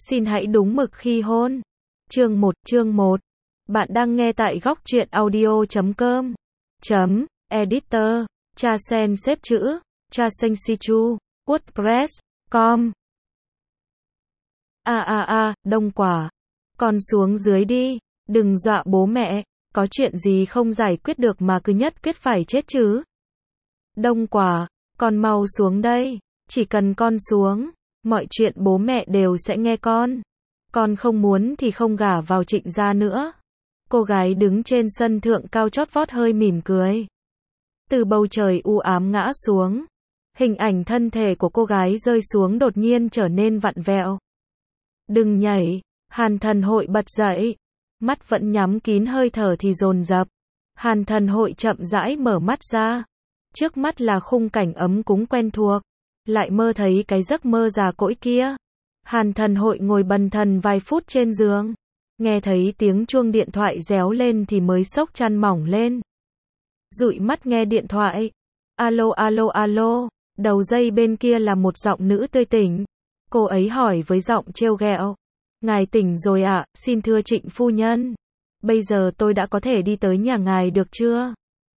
Xin hãy đúng mực khi hôn. Chương 1. Bạn đang nghe tại góc truyện audio.com. Editor. Cha sen xếp chữ. Cha sen si chu. WordPress.com. Đông quả. Con xuống dưới đi. Đừng dọa bố mẹ. Có chuyện gì không giải quyết được mà cứ nhất quyết phải chết chứ. Đông quả. Con mau xuống đây. Chỉ cần con xuống, mọi chuyện bố mẹ đều sẽ nghe con. Con không muốn thì không gả vào Trịnh gia nữa. Cô gái đứng trên sân thượng cao chót vót hơi mỉm cười. Từ bầu trời u ám ngã xuống. Hình ảnh thân thể của cô gái rơi xuống đột nhiên trở nên vặn vẹo. Đừng nhảy, Hàn Thần Hội bật dậy. Mắt vẫn nhắm kín, hơi thở thì dồn dập. Hàn Thần Hội chậm rãi mở mắt ra. Trước mắt là khung cảnh ấm cúng quen thuộc. Lại mơ thấy cái giấc mơ già cỗi kia. Hàn Thần Hội ngồi bần thần vài phút trên giường. Nghe thấy tiếng chuông điện thoại réo lên thì mới xốc chăn mỏng lên. Dụi mắt nghe điện thoại. Alo. Đầu dây bên kia là một giọng nữ tươi tỉnh. Cô ấy hỏi với giọng trêu ghẹo. Ngài tỉnh rồi ạ, xin thưa Trịnh phu nhân. Bây giờ tôi đã có thể đi tới nhà ngài được chưa?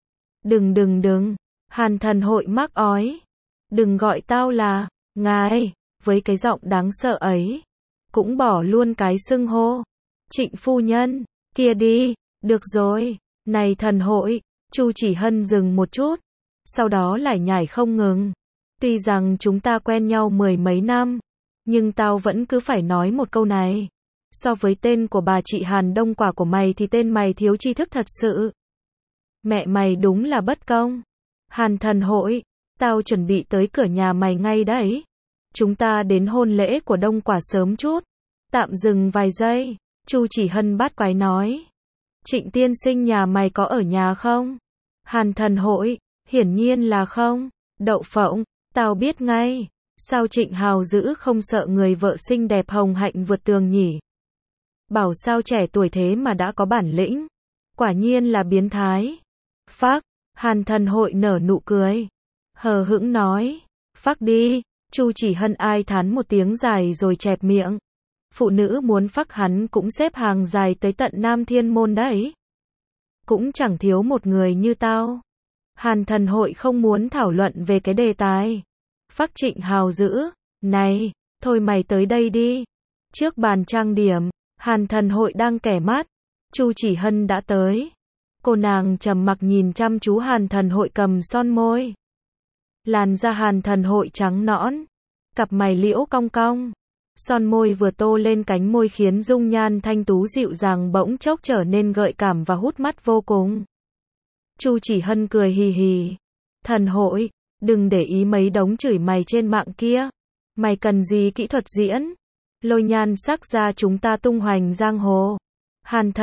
Đừng. Hàn Thần Hội mắc ói. Đừng gọi tao là ngài, với cái giọng đáng sợ ấy. Cũng bỏ luôn cái xưng hô. Trịnh phu nhân, kia đi, được rồi. Này Thần Hội, Chu Chỉ Hân dừng một chút. Sau đó lại nhảy không ngừng. Tuy rằng chúng ta quen nhau mười mấy năm, nhưng tao vẫn cứ phải nói một câu này. So với tên của bà chị Hàn Đông Quả của mày thì tên mày thiếu tri thức thật sự. Mẹ mày đúng là bất công. Hàn Thần Hội, tao chuẩn bị tới cửa nhà mày ngay đấy. Chúng ta đến hôn lễ của Đông Quả sớm chút. Tạm dừng vài giây, Chu Chỉ Hân bát quái nói. Trịnh tiên sinh nhà mày có ở nhà không? Hàn Thần Hội, hiển nhiên là không. Đậu phộng, tao biết ngay. Sao Trịnh Hào Dữ không sợ người vợ xinh đẹp hồng hạnh vượt tường nhỉ? Bảo sao trẻ tuổi thế mà đã có bản lĩnh. Quả nhiên là biến thái. Phác, Hàn Thần Hội nở nụ cười. Hờ hững nói. Phác đi. Chu Chỉ Hân ai thán một tiếng dài rồi chẹp miệng. Phụ nữ muốn phác hắn cũng xếp hàng dài tới tận Nam Thiên Môn đấy. Cũng chẳng thiếu một người như tao. Hàn Thần Hội không muốn thảo luận về cái đề tài. Phác Trịnh Hào Dữ. Này, thôi mày tới đây đi. Trước bàn trang điểm, Hàn Thần Hội đang kẻ mắt. Chu Chỉ Hân đã tới. Cô nàng trầm mặc nhìn chăm chú Hàn Thần Hội cầm son môi. Làn da Hàn Thần Hội trắng nõn. Cặp mày liễu cong cong. Son môi vừa tô lên cánh môi khiến dung nhan thanh tú dịu dàng bỗng chốc trở nên gợi cảm và hút mắt vô cùng. Chu Chỉ Hân cười hì hì. Thần Hội, đừng để ý mấy đống chửi mày trên mạng kia. Mày cần gì kỹ thuật diễn? Lôi nhan sắc ra chúng ta tung hoành giang hồ. Hàn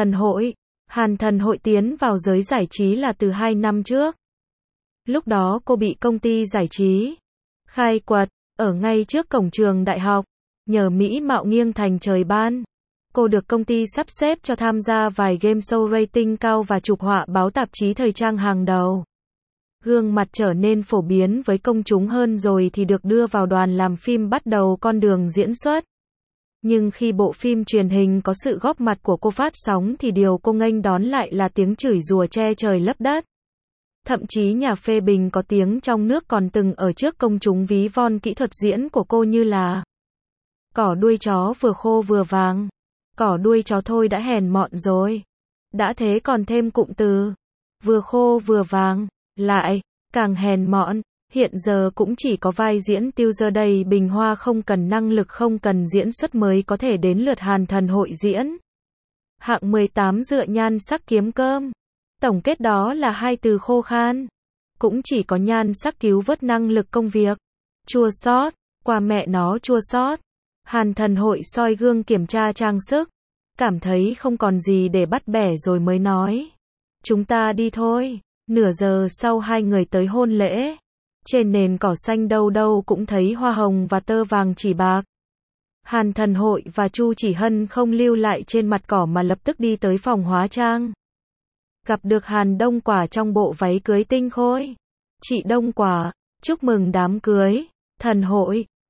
Thần Hội tiến vào giới giải trí là từ 2 năm trước. Lúc đó cô bị công ty giải trí khai quật ở ngay trước cổng trường đại học. Nhờ mỹ mạo nghiêng thành trời ban, cô được công ty sắp xếp cho tham gia vài game show rating cao và chụp họa báo tạp chí thời trang hàng đầu. Gương mặt trở nên phổ biến với công chúng hơn rồi thì được đưa vào đoàn làm phim bắt đầu con đường diễn xuất. Nhưng khi bộ phim truyền hình có sự góp mặt của cô phát sóng thì điều cô nghênh đón lại là tiếng chửi rủa che trời lấp đất. Thậm chí nhà phê bình có tiếng trong nước còn từng ở trước công chúng ví von kỹ thuật diễn của cô như là cỏ đuôi chó vừa khô vừa vàng. Cỏ đuôi chó thôi đã hèn mọn rồi. Đã thế còn thêm cụm từ vừa khô vừa vàng, lại càng hèn mọn. Hiện giờ cũng chỉ có vai diễn tiêu dơ đầy bình hoa, không cần năng lực, không cần diễn xuất mới có thể đến lượt Hàn Thần Hội diễn. Hạng 18 dựa nhan sắc kiếm cơm. Tổng kết đó là hai từ khô khan. Cũng chỉ có nhan sắc cứu vớt năng lực công việc. Chua xót, qua mẹ nó chua xót. Hàn Thần Hội soi gương kiểm tra trang sức. Cảm thấy không còn gì để bắt bẻ rồi mới nói. Chúng ta đi thôi. Nửa giờ sau hai người tới hôn lễ. Trên nền cỏ xanh đâu đâu cũng thấy hoa hồng và tơ vàng chỉ bạc. Hàn Thần Hội và Chu Chỉ Hân không lưu lại trên mặt cỏ mà lập tức đi tới phòng hóa trang. Gặp được Hàn Đông Quả trong bộ váy cưới tinh khôi. Chị Đông Quả, chúc mừng đám cưới. Thần Hội,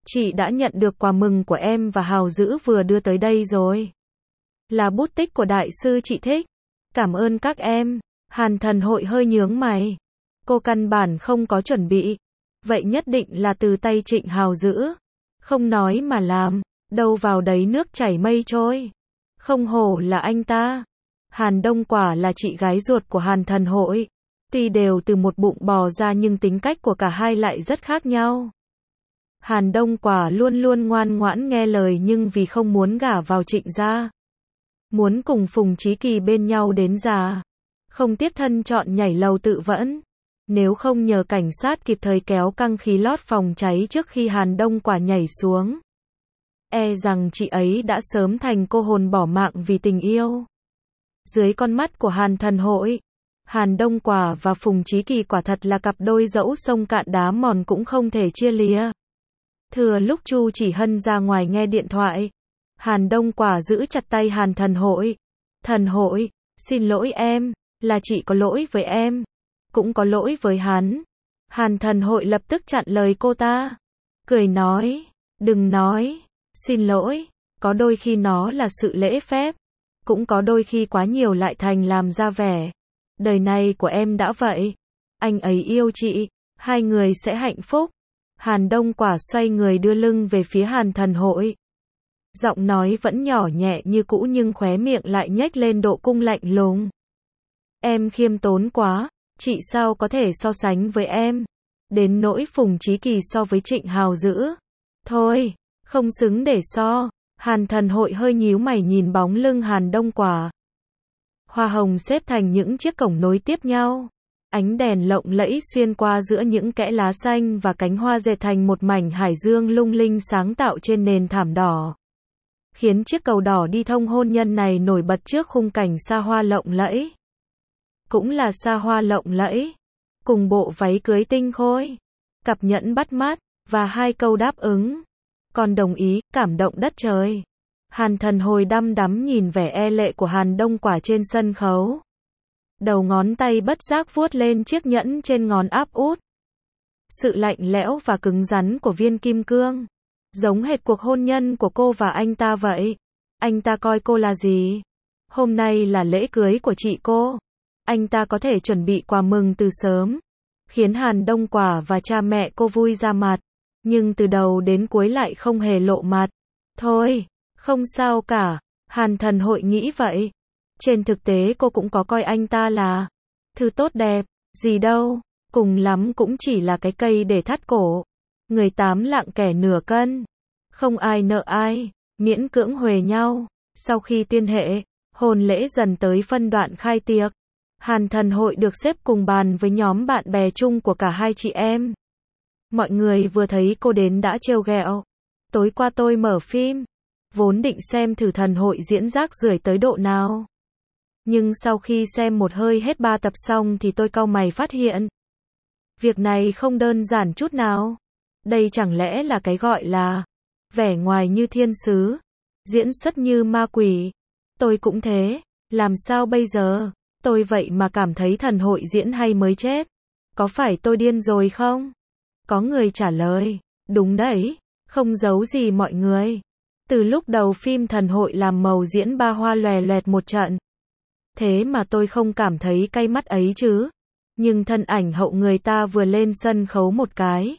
Chị đã nhận được quà mừng của em và Hào Dữ vừa đưa tới đây rồi. Là bút tích của đại sư chị thích. Cảm ơn các em. Hàn Thần Hội hơi nhướng mày. Cô căn bản không có chuẩn bị. Vậy nhất định là từ tay Trịnh Hào Dữ. Không nói mà làm. Đâu vào đấy nước chảy mây trôi. Không hổ là anh ta. Hàn Đông quả là chị gái ruột của Hàn Thần Hội. Tuy đều từ một bụng bò ra nhưng tính cách của cả hai lại rất khác nhau. Hàn Đông quả luôn luôn ngoan ngoãn nghe lời nhưng vì không muốn gả vào Trịnh gia. Muốn cùng Phùng Chí Kỳ bên nhau đến già. Không tiếp thân chọn nhảy lầu tự vẫn. Nếu không nhờ cảnh sát kịp thời kéo căng khí lót phòng cháy trước khi Hàn Đông quả nhảy xuống. E rằng chị ấy đã sớm thành cô hồn bỏ mạng vì tình yêu. Dưới con mắt của Hàn Thần Hội, Hàn Đông quả và Phùng Chí Kỳ quả thật là cặp đôi dẫu sông cạn đá mòn cũng không thể chia lìa. Thừa lúc Chu Chỉ Hân ra ngoài nghe điện thoại, Hàn Đông quả giữ chặt tay Hàn Thần Hội. Thần Hội, xin lỗi em, là chị có lỗi với em, cũng có lỗi với hắn. Hàn Thần Hội lập tức chặn lời cô ta. Cười nói, đừng nói, xin lỗi, có đôi khi nó là sự lễ phép, cũng có đôi khi quá nhiều lại thành làm ra vẻ. Đời này của em đã vậy, anh ấy yêu chị, hai người sẽ hạnh phúc. Hàn Đông quả xoay người đưa lưng về phía Hàn Thần Hội. Giọng nói vẫn nhỏ nhẹ như cũ nhưng khóe miệng lại nhếch lên độ cung lạnh lùng. Em khiêm tốn quá, chị sao có thể so sánh với em. Đến nỗi Phùng Chí Kỳ so với Trịnh Hào Dữ. Thôi, không xứng để so. Hàn Thần Hội hơi nhíu mày nhìn bóng lưng Hàn Đông quả. Hoa hồng xếp thành những chiếc cổng nối tiếp nhau. Ánh đèn lộng lẫy xuyên qua giữa những kẽ lá xanh và cánh hoa dệt thành một mảnh hải dương lung linh sáng tạo trên nền thảm đỏ. Khiến chiếc cầu đỏ đi thông hôn nhân này nổi bật trước khung cảnh xa hoa lộng lẫy. Cũng là xa hoa lộng lẫy. Cùng bộ váy cưới tinh khôi, cặp nhẫn bắt mắt, và hai câu đáp ứng. Còn đồng ý, cảm động đất trời. Hàn Thần Hội đăm đắm nhìn vẻ e lệ của Hàn Đông quả trên sân khấu. Đầu ngón tay bất giác vuốt lên chiếc nhẫn trên ngón áp út. Sự lạnh lẽo và cứng rắn của viên kim cương. Giống hệt cuộc hôn nhân của cô và anh ta vậy. Anh ta coi cô là gì? Hôm nay là lễ cưới của chị cô. Anh ta có thể chuẩn bị quà mừng từ sớm. Khiến Hàn Đông quả và cha mẹ cô vui ra mặt. Nhưng từ đầu đến cuối lại không hề lộ mặt. Thôi, không sao cả. Hàn Thần Hội nghĩ vậy. Trên thực tế cô cũng có coi anh ta là thứ tốt đẹp, gì đâu, cùng lắm cũng chỉ là cái cây để thắt cổ. Người tám lạng kẻ nửa cân. Không ai nợ ai, miễn cưỡng huề nhau. Sau khi tuyên hệ, hôn lễ dần tới phân đoạn khai tiệc. Hàn Thần Hội được xếp cùng bàn với nhóm bạn bè chung của cả hai chị em. Mọi người vừa thấy cô đến đã trêu ghẹo. Tối qua tôi mở phim, vốn định xem thử Thần Hội diễn rác rưởi tới độ nào. Nhưng sau khi xem một hơi hết 3 tập xong thì tôi cau mày phát hiện. Việc này không đơn giản chút nào. Đây chẳng lẽ là cái gọi là vẻ ngoài như thiên sứ, diễn xuất như ma quỷ. Tôi cũng thế, làm sao bây giờ? Tôi vậy mà cảm thấy Thần Hội diễn hay mới chết. Có phải tôi điên rồi không? Có người trả lời, đúng đấy, không giấu gì mọi người. Từ lúc đầu phim Thần Hội làm màu diễn ba hoa lòe loẹt một trận. Thế mà tôi không cảm thấy cay mắt ấy chứ. Nhưng thân ảnh hậu người ta vừa lên sân khấu một cái.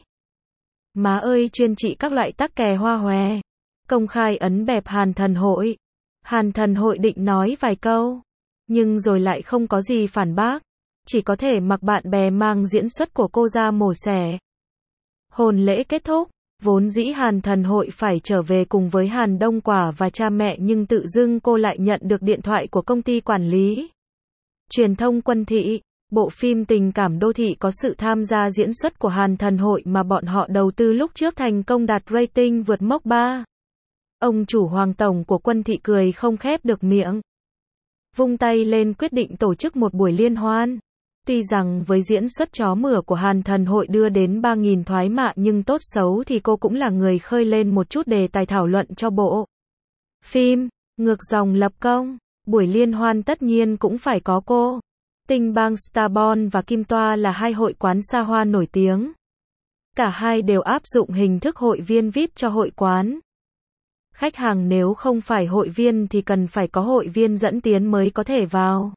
Má ơi chuyên trị các loại tắc kè hoa hòe. Công khai ấn bẹp Hàn Thần Hội. Hàn Thần Hội định nói vài câu. Nhưng rồi lại không có gì phản bác. Chỉ có thể mặc bạn bè mang diễn xuất của cô ra mổ xẻ. Hôn lễ kết thúc. Vốn dĩ Hàn Thần Hội phải trở về cùng với Hàn Đông quả và cha mẹ nhưng tự dưng cô lại nhận được điện thoại của công ty quản lý truyền thông Quân Thị. Bộ phim tình cảm đô thị có sự tham gia diễn xuất của Hàn Thần Hội mà bọn họ đầu tư lúc trước thành công đạt rating vượt mốc 3. Ông chủ Hoàng Tổng của Quân Thị cười không khép được miệng. Vung tay lên quyết định tổ chức một buổi liên hoan. Tuy rằng với diễn xuất chó mửa của Hàn Thần Hội đưa đến 3.000 thoái mạ nhưng tốt xấu thì cô cũng là người khơi lên một chút đề tài thảo luận cho bộ phim. Ngược dòng lập công. Buổi liên hoan tất nhiên cũng phải có cô. Tinh Bang Starborn và Kim Toa là hai hội quán xa hoa nổi tiếng. Cả hai đều áp dụng hình thức hội viên VIP cho hội quán. Khách hàng nếu không phải hội viên thì cần phải có hội viên dẫn tiến mới có thể vào.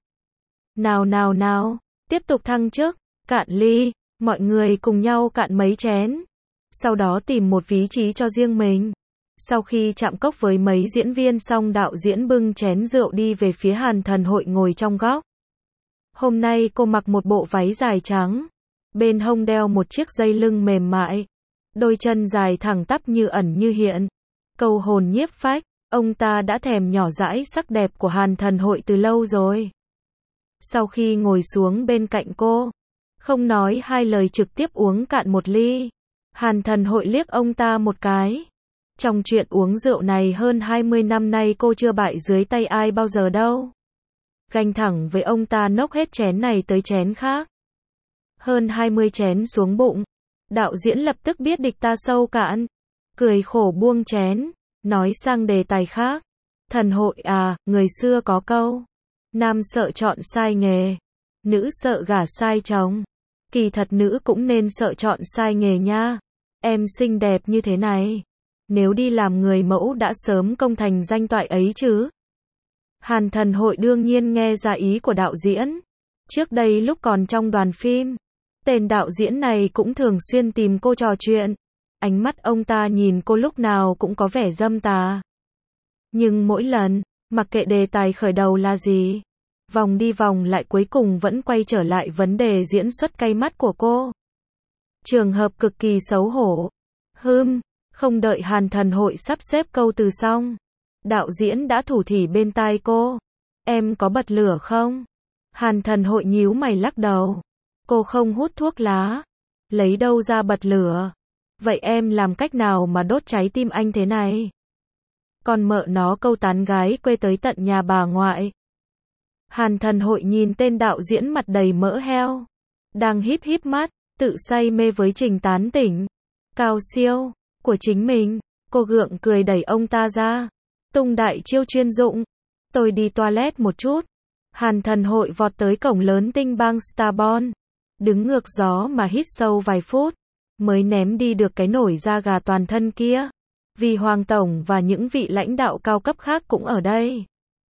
Nào, tiếp tục thăng chức, cạn ly, mọi người cùng nhau cạn mấy chén. Sau đó tìm một vị trí cho riêng mình. Sau khi chạm cốc với mấy diễn viên xong, đạo diễn bưng chén rượu đi về phía Hàn Thần Hội ngồi trong góc. Hôm nay cô mặc một bộ váy dài trắng, bên hông đeo một chiếc dây lưng mềm mại, đôi chân dài thẳng tắp như ẩn như hiện, câu hồn nhiếp phách. Ông ta đã thèm nhỏ dãi sắc đẹp của Hàn Thần Hội từ lâu rồi. Sau khi ngồi xuống bên cạnh cô, không nói hai lời trực tiếp uống cạn một ly. Hàn Thần Hội liếc ông ta một cái. Trong chuyện uống rượu này hơn 20 năm nay cô chưa bại dưới tay ai bao giờ đâu. Ganh thẳng với ông ta nốc hết chén này tới chén khác. Hơn 20 chén xuống bụng. Đạo diễn lập tức biết địch ta sâu cạn. Cười khổ buông chén, nói sang đề tài khác. Thần Hội à, người xưa có câu. Nam sợ chọn sai nghề, nữ sợ gả sai chồng. Kỳ thật nữ cũng nên sợ chọn sai nghề nha. Em xinh đẹp như thế này, nếu đi làm người mẫu đã sớm công thành danh toại ấy chứ. Hàn Thần Hội đương nhiên nghe ra ý của đạo diễn. Trước đây lúc còn trong đoàn phim, tên đạo diễn này cũng thường xuyên tìm cô trò chuyện. Ánh mắt ông ta nhìn cô lúc nào cũng có vẻ dâm tà. Nhưng mỗi lần, mặc kệ đề tài khởi đầu là gì, vòng đi vòng lại cuối cùng vẫn quay trở lại vấn đề diễn xuất cay mắt của cô. Trường hợp cực kỳ xấu hổ. Không đợi Hàn Thần Hội sắp xếp câu từ xong, đạo diễn đã thủ thỉ bên tai cô. Em có bật lửa không? Hàn Thần Hội nhíu mày lắc đầu. Cô không hút thuốc lá. Lấy đâu ra bật lửa? Vậy em làm cách nào mà đốt cháy tim anh thế này? Còn mợ nó câu tán gái quê tới tận nhà bà ngoại. Hàn Thần Hội nhìn tên đạo diễn mặt đầy mỡ heo, đang híp mắt, tự say mê với trình tán tỉnh cao siêu của chính mình. Cô gượng cười đẩy ông ta ra. Tung đại chiêu chuyên dụng. Tôi đi toilet một chút. Hàn Thần Hội vọt tới cổng lớn tinh bang Starborn, đứng ngược gió mà hít sâu vài phút, mới ném đi được cái nổi da gà toàn thân kia. Vì Hoàng Tổng và những vị lãnh đạo cao cấp khác cũng ở đây.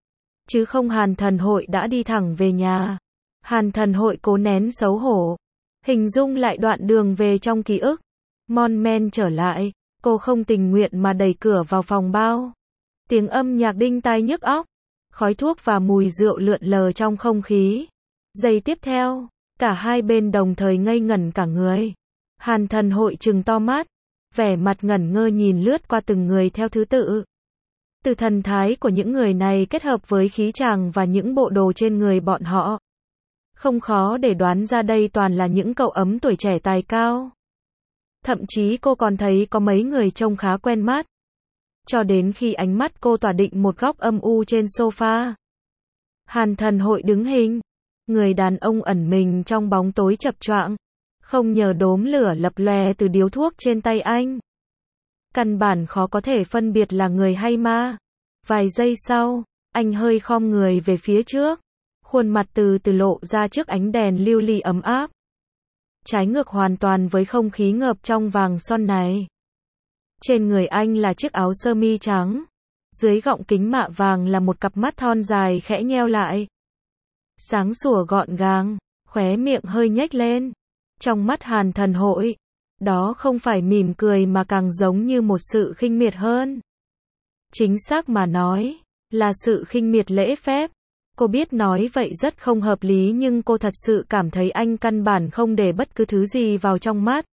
Chứ không Hàn Thần Hội đã đi thẳng về nhà. Hàn Thần Hội cố nén xấu hổ, hình dung lại đoạn đường về trong ký ức. Mon men trở lại, cô không tình nguyện mà đẩy cửa vào phòng bao. Tiếng âm nhạc đinh tai nhức óc, khói thuốc và mùi rượu lượn lờ trong không khí. Giây tiếp theo, cả hai bên đồng thời ngây ngẩn cả người. Hàn Thần Hội trừng to mắt, vẻ mặt ngẩn ngơ nhìn lướt qua từng người theo thứ tự. Từ thần thái của những người này kết hợp với khí chàng và những bộ đồ trên người bọn họ, không khó để đoán ra đây toàn là những cậu ấm tuổi trẻ tài cao. Thậm chí cô còn thấy có mấy người trông khá quen mắt. Cho đến khi ánh mắt cô tỏa định một góc âm u trên sofa. Hàn Thần Hội đứng hình. Người đàn ông ẩn mình trong bóng tối chập choạng, không nhờ đốm lửa lập lòe từ điếu thuốc trên tay anh. Căn bản khó có thể phân biệt là người hay ma. Vài giây sau, anh hơi khom người về phía trước. Khuôn mặt từ từ lộ ra trước ánh đèn lưu ly ấm áp. Trái ngược hoàn toàn với không khí ngập trong vàng son này. Trên người anh là chiếc áo sơ mi trắng. Dưới gọng kính mạ vàng là một cặp mắt thon dài khẽ nheo lại. Sáng sủa gọn gàng, khóe miệng hơi nhếch lên. Trong mắt Hàn Thần Hội, đó không phải mỉm cười mà càng giống như một sự khinh miệt hơn. Chính xác mà nói, là sự khinh miệt lễ phép. Cô biết nói vậy rất không hợp lý nhưng cô thật sự cảm thấy anh căn bản không để bất cứ thứ gì vào trong mắt.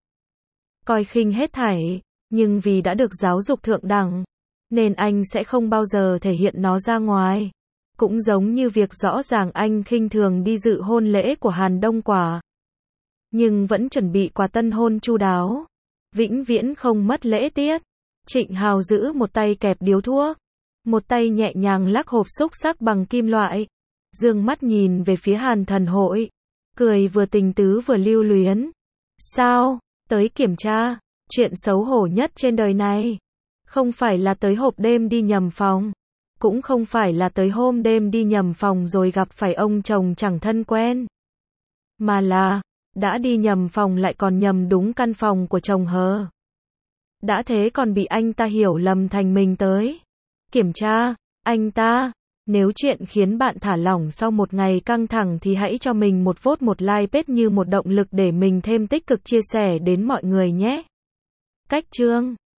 Coi khinh hết thảy, nhưng vì đã được giáo dục thượng đẳng, nên anh sẽ không bao giờ thể hiện nó ra ngoài. Cũng giống như việc rõ ràng anh khinh thường đi dự hôn lễ của Hàn Đông Quả, nhưng vẫn chuẩn bị quà tân hôn chu đáo, vĩnh viễn không mất lễ tiết. Trịnh Hào giữ một tay kẹp điếu thuốc, một tay nhẹ nhàng lắc hộp xúc xắc bằng kim loại, dương mắt nhìn về phía Hàn Thần Hội, cười vừa tình tứ vừa lưu luyến. Sao, tới kiểm tra? Chuyện xấu hổ nhất trên đời này, không phải là tới hộp đêm đi nhầm phòng, cũng không phải là tới hôm đêm đi nhầm phòng rồi gặp phải ông chồng chẳng thân quen, mà là Đã đi nhầm phòng lại còn nhầm đúng căn phòng của chồng hờ. Đã thế còn bị anh ta hiểu lầm thành mình tới kiểm tra. Anh ta, nếu chuyện khiến bạn thả lỏng sau một ngày căng thẳng thì hãy cho mình một vote một like page như một động lực để mình thêm tích cực chia sẻ đến mọi người nhé. Cách chương